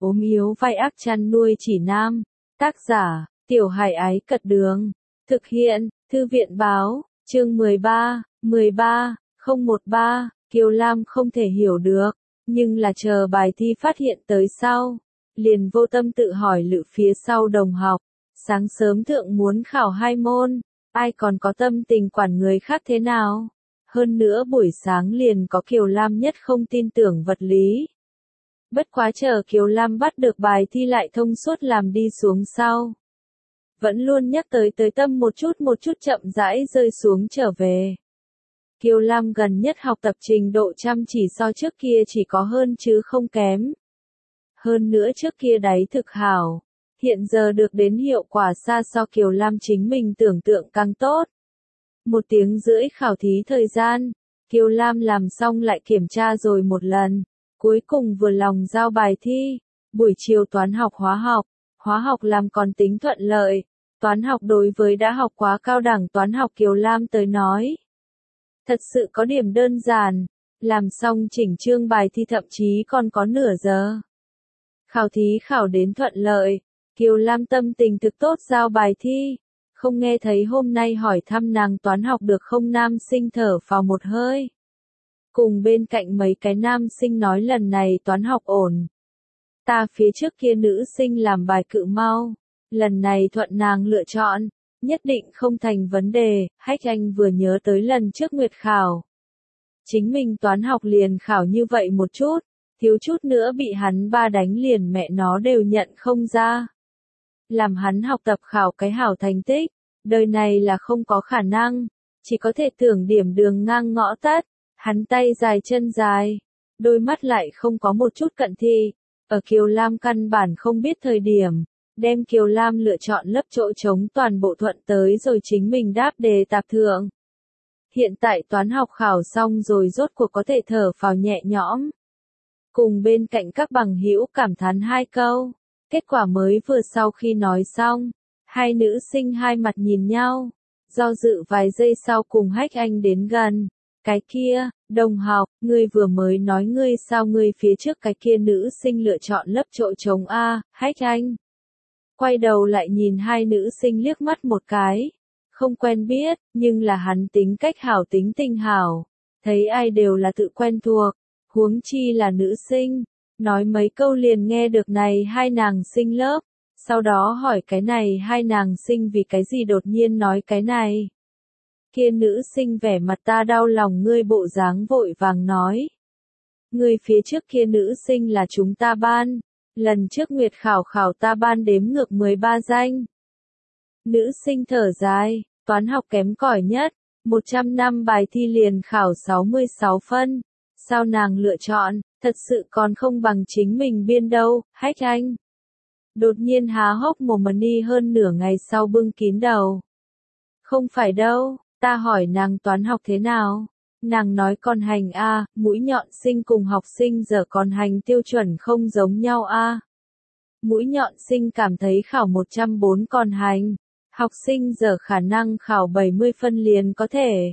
ốm yếu vai ác chăn nuôi chỉ nam. Tác giả, Tiểu Hải Ái Cật Đường. Thực hiện, Thư viện Báo, chương 13, 013, Kiều Lam không thể hiểu được, nhưng là chờ bài thi phát hiện tới sau. Liền vô tâm tự hỏi lự phía sau đồng học, sáng sớm thượng muốn khảo 2 môn, ai còn có tâm tình quản người khác thế nào. Hơn nữa buổi sáng liền có Kiều Lam nhất không tin tưởng vật lý. Bất quá chờ Kiều Lam bắt được bài thi lại thông suốt làm đi xuống sau. Vẫn luôn nhắc tới tâm một chút chậm rãi rơi xuống trở về. Kiều Lam gần nhất học tập trình độ chăm chỉ so trước kia chỉ có hơn chứ không kém. Hơn nữa trước kia đáy thực hảo, hiện giờ được đến hiệu quả xa so Kiều Lam chính mình tưởng tượng càng tốt. 1 tiếng rưỡi khảo thí thời gian, Kiều Lam làm xong lại kiểm tra rồi một lần, cuối cùng vừa lòng giao bài thi. Buổi chiều toán học hóa học làm còn tính thuận lợi, toán học đối với đã học quá cao đẳng toán học Kiều Lam tới nói. Thật sự có điểm đơn giản, làm xong chỉnh chương bài thi thậm chí còn có nửa giờ. Khảo thí khảo đến thuận lợi, Kiều Lam tâm tình thực tốt giao bài thi, không nghe thấy hôm nay hỏi thăm nàng toán học được không nam sinh thở phào một hơi. Cùng bên cạnh mấy cái nam sinh nói lần này toán học ổn. Ta phía trước kia nữ sinh làm bài cự mau, lần này thuận nàng lựa chọn, nhất định không thành vấn đề. Hách Anh vừa nhớ tới lần trước nguyệt khảo. Chính mình toán học liền khảo như vậy một chút, thiếu chút nữa bị hắn ba đánh liền mẹ nó đều nhận không ra. Làm hắn học tập khảo cái hảo thành tích, đời này là không có khả năng, chỉ có thể tưởng điểm đường ngang ngõ tắt. Hắn tay dài chân dài, đôi mắt lại không có một chút cận thị. Ở Kiều Lam căn bản không biết thời điểm, đem Kiều Lam lựa chọn lớp chỗ trống toàn bộ thuận tới rồi chính mình đáp đề tạp thượng. Hiện tại toán học khảo xong rồi rốt cuộc có thể thở phào nhẹ nhõm. Cùng bên cạnh các bằng hữu cảm thán 2 câu, kết quả mới vừa sau khi nói xong, hai nữ sinh hai mặt nhìn nhau, do dự vài giây sau cùng Hách Anh đến gần. Cái kia, đồng học, ngươi vừa mới nói ngươi sao ngươi phía trước cái kia nữ sinh lựa chọn lớp chỗ trống A. Hách Anh quay đầu lại nhìn hai nữ sinh liếc mắt một cái, không quen biết, nhưng là hắn tính cách hảo tính tình hảo, thấy ai đều là tự quen thuộc, huống chi là nữ sinh, nói mấy câu liền nghe được này hai nàng sinh lớp, sau đó hỏi cái này hai nàng sinh vì cái gì đột nhiên nói cái này. Kia nữ sinh vẻ mặt ta đau lòng ngươi bộ dáng vội vàng nói. Ngươi phía trước kia nữ sinh là chúng ta ban, lần trước nguyệt khảo ta ban đếm ngược 13 danh. Nữ sinh thở dài, toán học kém cỏi nhất, 100 năm bài thi liền khảo 66 phân. Sao nàng lựa chọn, thật sự còn không bằng chính mình biên đâu. Hách Anh đột nhiên há hốc mồm ni hơn nửa ngày sau bưng kín đầu. Không phải đâu. Ta hỏi nàng toán học thế nào? Nàng nói con hành A, mũi nhọn sinh cùng học sinh giờ con hành tiêu chuẩn không giống nhau A. Mũi nhọn sinh cảm thấy khảo 104 con hành, học sinh giờ khả năng khảo 70 phân liền có thể.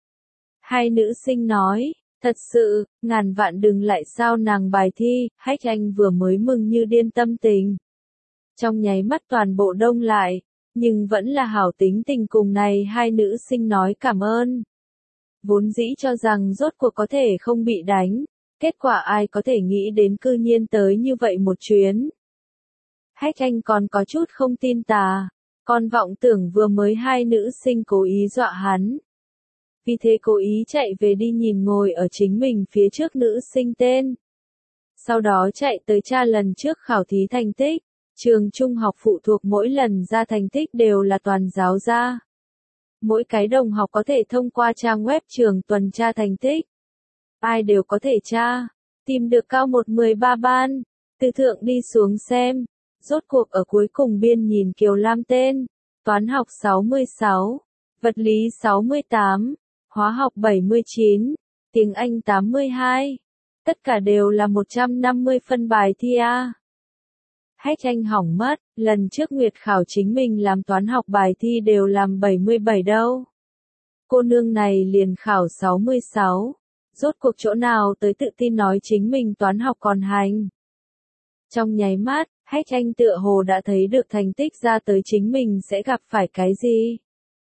Hai nữ sinh nói, thật sự, ngàn vạn đừng lại sao nàng bài thi. Hách Anh vừa mới mừng như điên tâm tình. Trong nháy mắt toàn bộ đông lại. Nhưng vẫn là hảo tính tình cùng này hai nữ sinh nói cảm ơn. Vốn dĩ cho rằng rốt cuộc có thể không bị đánh, kết quả ai có thể nghĩ đến cư nhiên tới như vậy một chuyến. Hách Anh còn có chút không tin tà, còn vọng tưởng vừa mới hai nữ sinh cố ý dọa hắn. Vì thế cố ý chạy về đi nhìn ngồi ở chính mình phía trước nữ sinh tên. Sau đó chạy tới tra lần trước khảo thí thành tích. Trường trung học phụ thuộc mỗi lần ra thành tích đều là toàn giáo ra. Mỗi cái đồng học có thể thông qua trang web trường tuần tra thành tích. Ai đều có thể tra, tìm được cao 113 ban, từ thượng đi xuống xem. Rốt cuộc ở cuối cùng biên nhìn Kiều Lam tên, toán học 66, vật lý 68, hóa học 79, tiếng Anh 82. Tất cả đều là 150 phân bài thi A. Hách Anh hỏng mất, lần trước nguyệt khảo chính mình làm toán học bài thi đều làm 77 đâu. Cô nương này liền khảo 66, rốt cuộc chỗ nào tới tự tin nói chính mình toán học còn hành. Trong nháy mắt, Hách Anh tựa hồ đã thấy được thành tích ra tới chính mình sẽ gặp phải cái gì.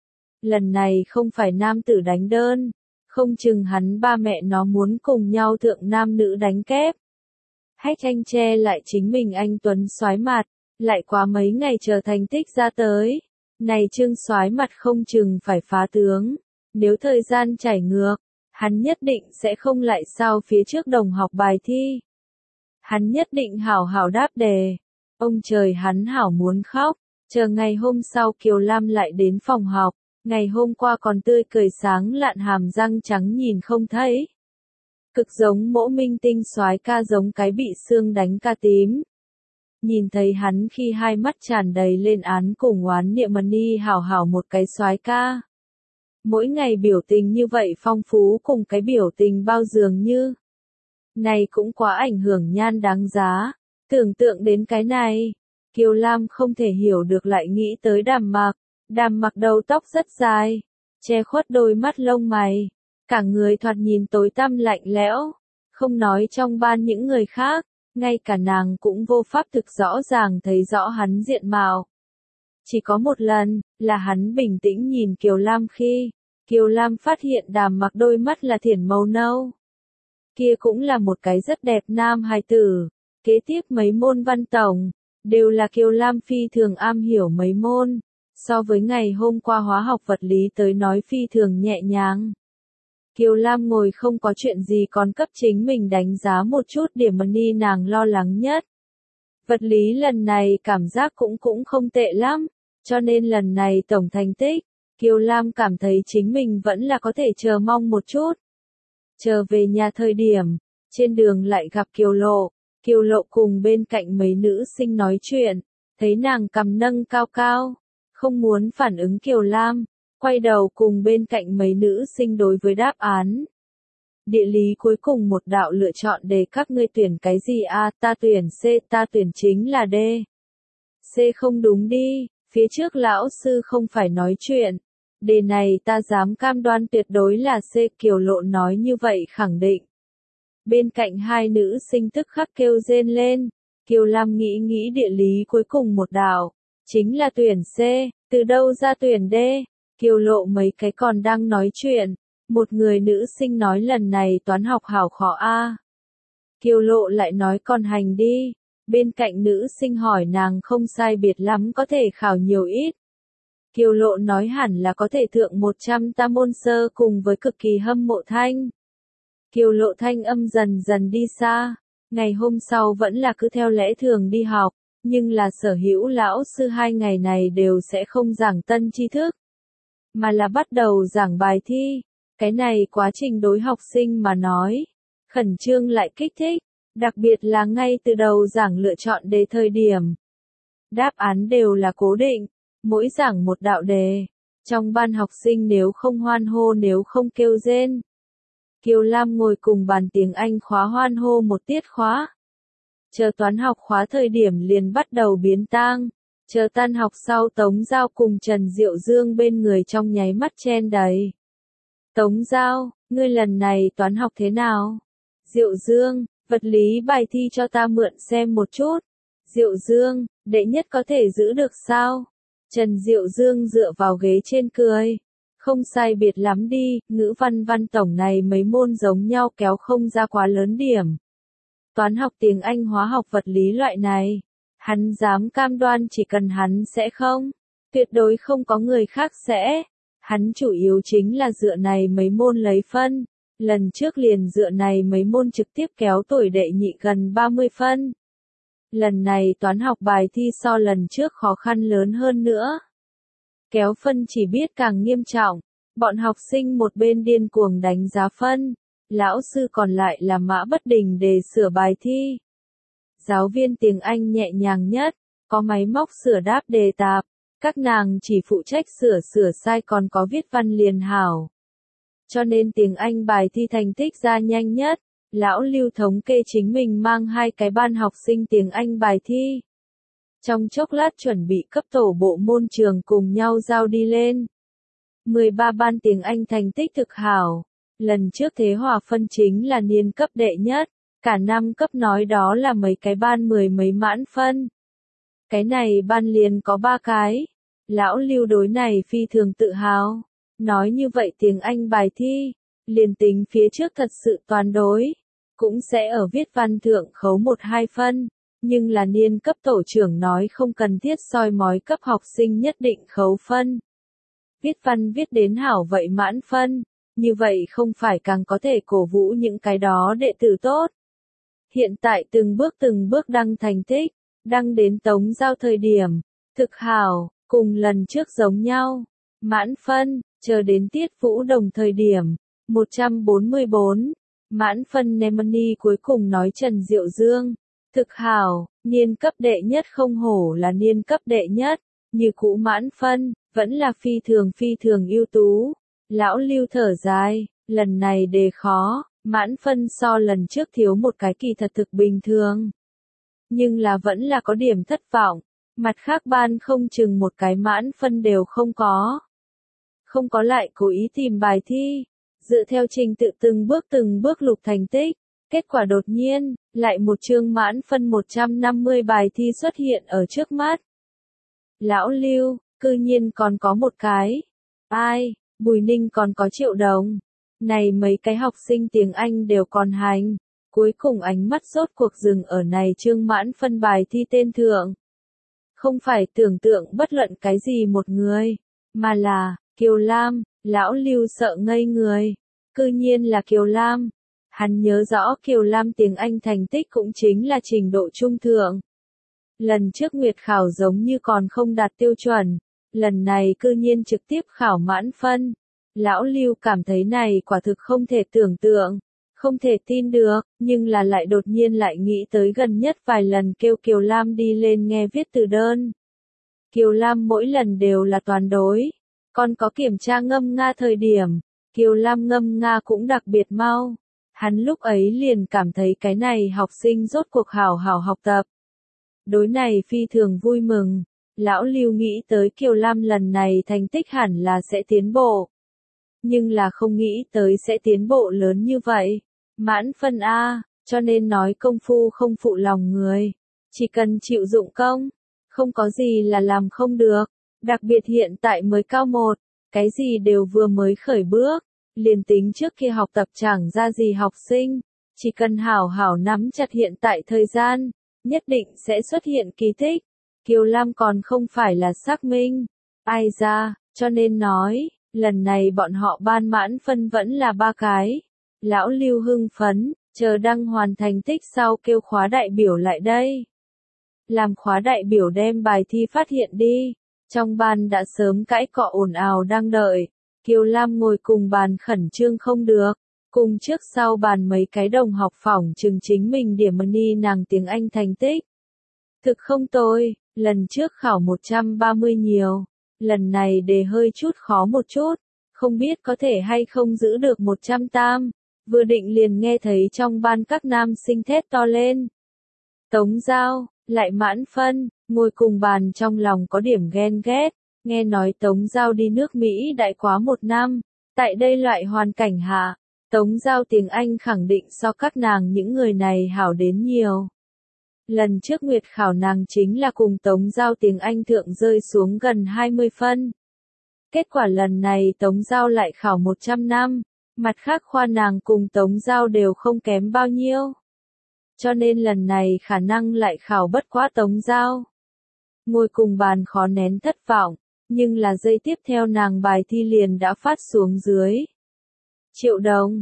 Lần này không phải nam tử đánh đơn, không chừng hắn ba mẹ nó muốn cùng nhau thượng nam nữ đánh kép. Hách Anh che lại chính mình anh tuấn soái mặt, lại quá mấy ngày chờ thành tích ra tới. Này Trương soái mặt không chừng phải phá tướng, nếu thời gian chảy ngược, hắn nhất định sẽ không lại sao phía trước đồng học bài thi. Hắn nhất định hảo hảo đáp đề. Ông trời hắn hảo muốn khóc, chờ ngày hôm sau Kiều Lam lại đến phòng học, ngày hôm qua còn tươi cười sáng lạn hàm răng trắng nhìn không thấy. Cực giống mỗ minh tinh soái ca giống cái bị xương đánh ca tím. Nhìn thấy hắn khi hai mắt tràn đầy lên án cùng oán niệm Mani hảo hảo một cái soái ca. Mỗi ngày biểu tình như vậy phong phú cùng cái biểu tình bao dường như. Này cũng quá ảnh hưởng nhan đáng giá. Tưởng tượng đến cái này, Kiều Lam không thể hiểu được lại nghĩ tới Đàm Mặc đầu tóc rất dài, che khuất đôi mắt lông mày, cả người thoạt nhìn tối tăm lạnh lẽo, không nói trong ban những người khác, ngay cả nàng cũng vô pháp thực rõ ràng thấy rõ hắn diện mạo. Chỉ có một lần, là hắn bình tĩnh nhìn Kiều Lam khi, Kiều Lam phát hiện Đàm Mặc đôi mắt là thiển màu nâu. Kia cũng là một cái rất đẹp nam hài tử. Kế tiếp mấy môn văn tổng, đều là Kiều Lam phi thường am hiểu mấy môn, so với ngày hôm qua hóa học vật lý tới nói phi thường nhẹ nhàng. Kiều Lam ngồi không có chuyện gì còn cấp chính mình đánh giá một chút điểm Mani nàng lo lắng nhất. Vật lý lần này cảm giác cũng không tệ lắm, cho nên lần này tổng thành tích, Kiều Lam cảm thấy chính mình vẫn là có thể chờ mong một chút. Chờ về nhà thời điểm, trên đường lại gặp Kiều Lộ. Kiều Lộ cùng bên cạnh mấy nữ sinh nói chuyện, thấy nàng cằm nâng cao cao, không muốn phản ứng Kiều Lam, quay đầu cùng bên cạnh mấy nữ sinh đối với đáp án. Địa lý cuối cùng một đạo lựa chọn để các ngươi tuyển cái gì a? Ta tuyển C, ta tuyển chính là D. C không đúng đi, phía trước lão sư không phải nói chuyện. Đề này ta dám cam đoan tuyệt đối là C, Kiều Lộ nói như vậy khẳng định. Bên cạnh hai nữ sinh tức khắc kêu rên lên, Kiều Lam nghĩ địa lý cuối cùng một đạo, chính là tuyển C, từ đâu ra tuyển D, Kiều Lộ mấy cái còn đang nói chuyện, một người nữ sinh nói lần này toán học hảo khó a. Kiều Lộ lại nói còn hành đi, bên cạnh nữ sinh hỏi nàng không sai biệt lắm có thể khảo nhiều ít. Kiều Lộ nói hẳn là có thể thượng 100 ta môn sơ cùng với cực kỳ hâm mộ thanh. Kiều Lộ thanh âm dần dần đi xa, ngày hôm sau vẫn là cứ theo lẽ thường đi học, nhưng là sở hữu lão sư 2 ngày này đều sẽ không giảng tân tri thức, mà là bắt đầu giảng bài thi. Cái này quá trình đối học sinh mà nói, khẩn trương lại kích thích, đặc biệt là ngay từ đầu giảng lựa chọn đề thời điểm. Đáp án đều là cố định, mỗi giảng một đạo đề, trong ban học sinh nếu không hoan hô nếu không kêu rên. Kiều Lam ngồi cùng bàn tiếng Anh khóa hoan hô một tiết khóa. Chờ toán học khóa thời điểm liền bắt đầu biến tang. Chờ tan học sau Tống Giao cùng Trần Diệu Dương bên người trong nháy mắt chen đầy. Tống Giao, ngươi lần này toán học thế nào? Diệu Dương, vật lý bài thi cho ta mượn xem một chút. Diệu Dương, đệ nhất có thể giữ được sao? Trần Diệu Dương dựa vào ghế trên cười. Không sai biệt lắm đi, ngữ văn tổng này mấy môn giống nhau kéo không ra quá lớn điểm. Toán học tiếng Anh hóa học vật lý loại này, hắn dám cam đoan chỉ cần hắn sẽ không, tuyệt đối không có người khác sẽ. Hắn chủ yếu chính là dựa này mấy môn lấy phân, lần trước liền dựa này mấy môn trực tiếp kéo tuổi đệ nhị gần 30 phân. Lần này toán học bài thi so lần trước khó khăn lớn hơn nữa. Kéo phân chỉ biết càng nghiêm trọng, bọn học sinh một bên điên cuồng đánh giá phân, lão sư còn lại là mã bất đình để sửa bài thi. Giáo viên tiếng Anh nhẹ nhàng nhất, có máy móc sửa đáp đề tạp, các nàng chỉ phụ trách sửa sai còn có viết văn liền hảo. Cho nên tiếng Anh bài thi thành tích ra nhanh nhất, lão Lưu thống kê chính mình mang 2 cái ban học sinh tiếng Anh bài thi. Trong chốc lát chuẩn bị cấp tổ bộ môn trường cùng nhau giao đi lên. 13 ban tiếng Anh thành tích thực hảo. Lần trước thế hòa phân chính là niên cấp đệ nhất. Cả năm cấp nói đó là mấy cái ban 10 mấy mãn phân. Cái này ban liền có 3 cái. Lão Lưu đối này phi thường tự hào. Nói như vậy tiếng Anh bài thi, liền tính phía trước thật sự toàn đối, cũng sẽ ở viết văn thượng khấu 1-2 phân, nhưng là niên cấp tổ trưởng nói không cần thiết soi mói cấp học sinh nhất định khấu phân. Viết văn viết đến hảo vậy mãn phân, như vậy không phải càng có thể cổ vũ những cái đó đệ tử tốt. Hiện tại từng bước đăng thành tích, đăng đến Tống Giao thời điểm, thực hảo, cùng lần trước giống nhau, mãn phân, chờ đến Tiết Vũ Đồng thời điểm, 144, mãn phân Nemani cuối cùng nói Trần Diệu Dương, thực hảo, niên cấp đệ nhất không hổ là niên cấp đệ nhất, như cũ mãn phân, vẫn là phi thường ưu tú. Lão Lưu thở dài, lần này đề khó, mãn phân so lần trước thiếu một cái kỳ thật thực bình thường. Nhưng là vẫn là có điểm thất vọng, mặt khác ban không chừng một cái mãn phân đều không có. Không có lại cố ý tìm bài thi, dựa theo trình tự từng bước lục thành tích, kết quả đột nhiên, lại một chương mãn phân 150 bài thi xuất hiện ở trước mắt. Lão Lưu, cư nhiên còn có một cái. Ai, Bùi Ninh còn có Triệu Đồng. Này mấy cái học sinh tiếng Anh đều còn hành. Cuối cùng ánh mắt rốt cuộc dừng ở này chương mãn phân bài thi tên thượng. Không phải tưởng tượng bất luận cái gì một người, mà là, Kiều Lam, lão Lưu sợ ngây người. Cư nhiên là Kiều Lam. Hắn nhớ rõ Kiều Lam tiếng Anh thành tích cũng chính là trình độ trung thượng. Lần trước Nguyệt khảo giống như còn không đạt tiêu chuẩn, lần này cư nhiên trực tiếp khảo mãn phân. Lão Lưu cảm thấy này quả thực không thể tưởng tượng, không thể tin được, nhưng là lại đột nhiên lại nghĩ tới gần nhất vài lần kêu Kiều Lam đi lên nghe viết từ đơn. Kiều Lam mỗi lần đều là toàn đối, còn có kiểm tra ngâm nga thời điểm, Kiều Lam ngâm nga cũng đặc biệt mau. Hắn lúc ấy liền cảm thấy cái này học sinh rốt cuộc hảo hảo học tập. Đối này phi thường vui mừng, lão Lưu nghĩ tới Kiều Lam lần này thành tích hẳn là sẽ tiến bộ. Nhưng là không nghĩ tới sẽ tiến bộ lớn như vậy. Mãn phân A, cho nên nói công phu không phụ lòng người. Chỉ cần chịu dụng công, không có gì là làm không được. Đặc biệt hiện tại mới cao 1, cái gì đều vừa mới khởi bước. Liền tính trước khi học tập chẳng ra gì học sinh, chỉ cần hảo hảo nắm chặt hiện tại thời gian, nhất định sẽ xuất hiện kỳ tích. Kiều Lam còn không phải là xác minh. Ai ra, cho nên nói, lần này bọn họ ban mãn phân vẫn là 3 cái. Lão Lưu hưng phấn, chờ đăng hoàn thành tích sau kêu khóa đại biểu lại đây. Làm khóa đại biểu đem bài thi phát hiện đi. Trong ban đã sớm cãi cọ ồn ào đang đợi. Kiều Lam ngồi cùng bàn khẩn trương không được. Cùng trước sau bàn mấy cái đồng học phỏng chừng chính mình điểm money nàng tiếng Anh thành tích. Thực không tồi, lần trước khảo 130 nhiều. Lần này đề hơi chút khó một chút. Không biết có thể hay không giữ được 100 tam. Vừa định liền nghe thấy trong ban các nam sinh thét to lên. Tống Giao, lại mãn phân, ngồi cùng bàn trong lòng có điểm ghen ghét. Nghe nói Tống Giao đi nước Mỹ đại quá 1 năm. Tại đây loại hoàn cảnh hạ, Tống Giao tiếng Anh khẳng định so các nàng những người này hảo đến nhiều. Lần trước Nguyệt khảo nàng chính là cùng Tống Giao tiếng Anh thượng rơi xuống gần 20 phân. Kết quả lần này Tống Giao lại khảo 100 năm, mặt khác khoa nàng cùng Tống Giao đều không kém bao nhiêu. Cho nên lần này khả năng lại khảo bất quá Tống Giao. Ngồi cùng bàn khó nén thất vọng, nhưng là giây tiếp theo nàng bài thi liền đã phát xuống dưới. Triệu Đồng,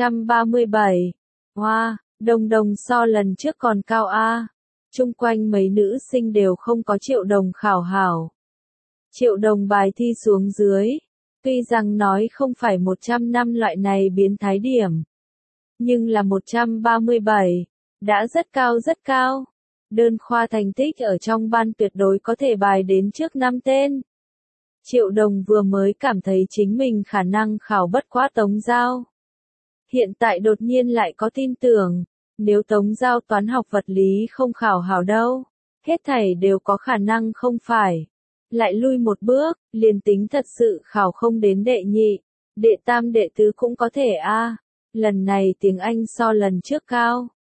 137. Hoa, Đồng Đồng so lần trước còn cao A. Chung quanh mấy nữ sinh đều không có Triệu Đồng khảo hảo. Triệu Đồng bài thi xuống dưới. Tuy rằng nói không phải 100 năm loại này biến thái điểm. Nhưng là 137. Đã rất cao. Đơn khoa thành tích ở trong ban tuyệt đối có thể bài đến trước 5 tên. Triệu Đồng vừa mới cảm thấy chính mình khả năng khảo bất quá Tống Giao. Hiện tại đột nhiên lại có tin tưởng, nếu Tống Giao toán học vật lý không khảo hảo đâu, hết thảy đều có khả năng không phải. Lại lui một bước, liền tính thật sự khảo không đến đệ nhị, đệ tam đệ tứ cũng có thể a. Lần này tiếng Anh so lần trước cao.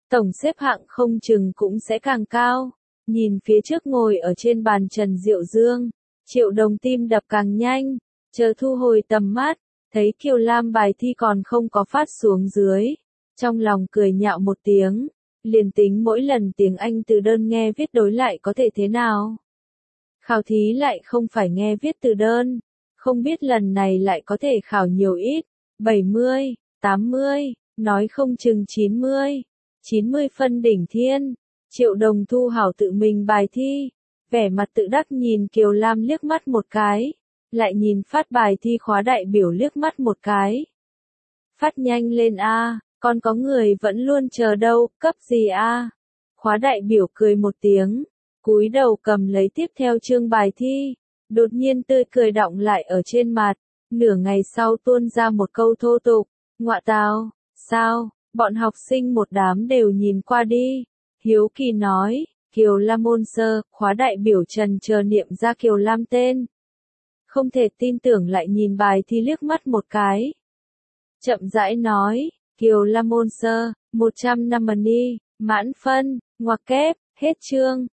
tổng xếp hạng không chừng cũng sẽ càng cao. Nhìn phía trước ngồi ở trên bàn Trần Diệu Dương, Triệu Đồng tim đập càng nhanh, chờ thu hồi tầm mắt, thấy Kiều Lam bài thi còn không có phát xuống dưới, trong lòng cười nhạo một tiếng, liền tính mỗi lần tiếng Anh từ đơn nghe viết đối lại có thể thế nào. Khảo thí lại không phải nghe viết từ đơn, không biết lần này lại có thể khảo nhiều ít, 70, 80, nói không chừng 90 phân đỉnh thiên. Triệu Đồng thu hảo tự mình bài thi, vẻ mặt tự đắc nhìn Kiều Lam liếc mắt một cái, lại nhìn phát bài thi khóa đại biểu liếc mắt một cái. Phát nhanh lên a, còn có người vẫn luôn chờ đâu, cấp gì a? Khóa đại biểu cười một tiếng, cúi đầu cầm lấy tiếp theo chương bài thi, đột nhiên tươi cười đọng lại ở trên mặt, nửa ngày sau tuôn ra một câu thô tục, ngọa tào, sao, bọn học sinh một đám đều nhìn qua đi, hiếu kỳ nói, Kiều Lam môn sơ, khóa đại biểu trần chờ niệm ra Kiều Lam tên. Không thể tin tưởng lại nhìn bài thi liếc mắt một cái. Chậm rãi nói, Kiều Lam môn sơ, 150 mãn phân, ngoặc kép, hết chương.